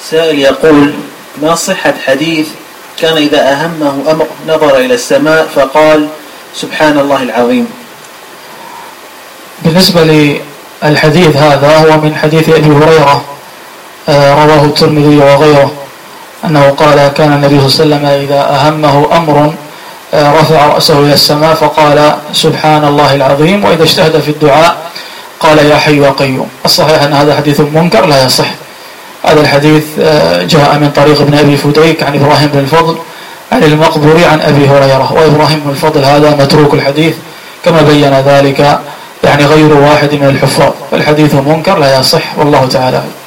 سائل يقول: ما صحة حديث كان إذا أهمه أمر نظر إلى السماء فقال سبحان الله العظيم؟ بالنسبة للحديث هذا هو من حديث أبي هريرة رواه الترمذي وغيره، أنه قال كان النبي صلى الله عليه وسلم إذا أهمه أمر رفع رأسه إلى السماء فقال سبحان الله العظيم، وإذا اجتهد في الدعاء قال يا حي يا قيوم. الصحيح أن هذا حديث منكر لا يصح. هذا الحديث جاء من طريق ابن أبي فديك عن إبراهيم بن الفضل عن المقبوري عن أبي هريرة، وإبراهيم بن الفضل هذا متروك الحديث كما بين ذلك غير واحد من الحفاظ، فالحديث منكر لا يصح، والله تعالى.